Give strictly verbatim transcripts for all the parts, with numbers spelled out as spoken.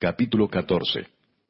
Capítulo catorce.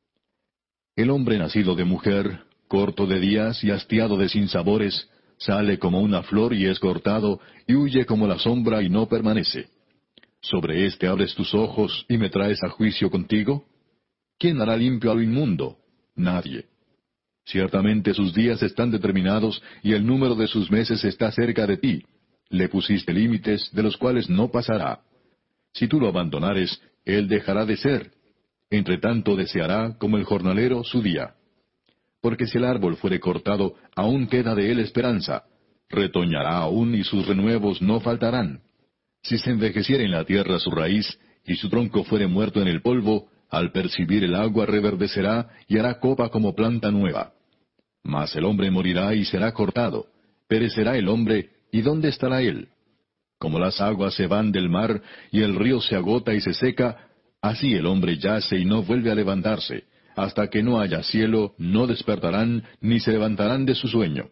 El hombre nacido de mujer, corto de días y hastiado de sinsabores, sale como una flor y es cortado, y huye como la sombra y no permanece. ¿Sobre éste abres tus ojos y me traes a juicio contigo? ¿Quién hará limpio a lo inmundo? Nadie. Ciertamente sus días están determinados, y el número de sus meses está cerca de ti. Le pusiste límites, de los cuales no pasará. Si tú lo abandonares, él dejará de ser. Entre tanto deseará, como el jornalero, su día. Porque si el árbol fuere cortado, aún queda de él esperanza. Retoñará aún, y sus renuevos no faltarán. Si se envejeciera en la tierra su raíz, y su tronco fuere muerto en el polvo, al percibir el agua reverdecerá, y hará copa como planta nueva. Mas el hombre morirá y será cortado. Perecerá el hombre, ¿y dónde estará él? Como las aguas se van del mar, y el río se agota y se seca, así el hombre yace y no vuelve a levantarse. Hasta que no haya cielo, no despertarán, ni se levantarán de su sueño.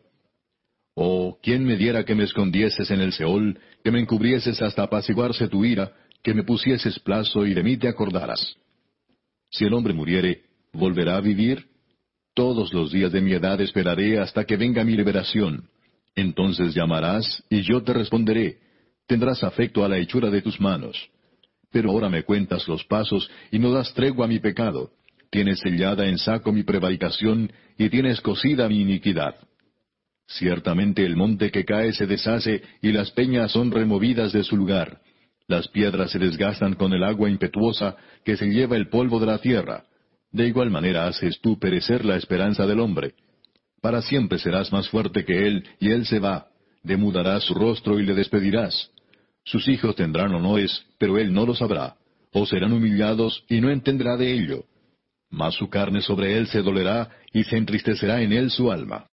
Oh, ¿quién me diera que me escondieses en el Seol, que me encubrieses hasta apaciguarse tu ira, que me pusieses plazo y de mí te acordaras? Si el hombre muriere, ¿volverá a vivir? Todos los días de mi edad esperaré hasta que venga mi liberación. Entonces llamarás, y yo te responderé. Tendrás afecto a la hechura de tus manos. Pero ahora me cuentas los pasos, y no das tregua a mi pecado. Tienes sellada en saco mi prevaricación, y tienes cosida mi iniquidad. Ciertamente el monte que cae se deshace, y las peñas son removidas de su lugar. Las piedras se desgastan con el agua impetuosa, que se lleva el polvo de la tierra. De igual manera haces tú perecer la esperanza del hombre. Para siempre serás más fuerte que él, y él se va. Demudarás su rostro y le despedirás. Sus hijos tendrán honores, pero él no lo sabrá. O serán humillados, y no entenderá de ello. Mas su carne sobre él se dolerá, y se entristecerá en él su alma.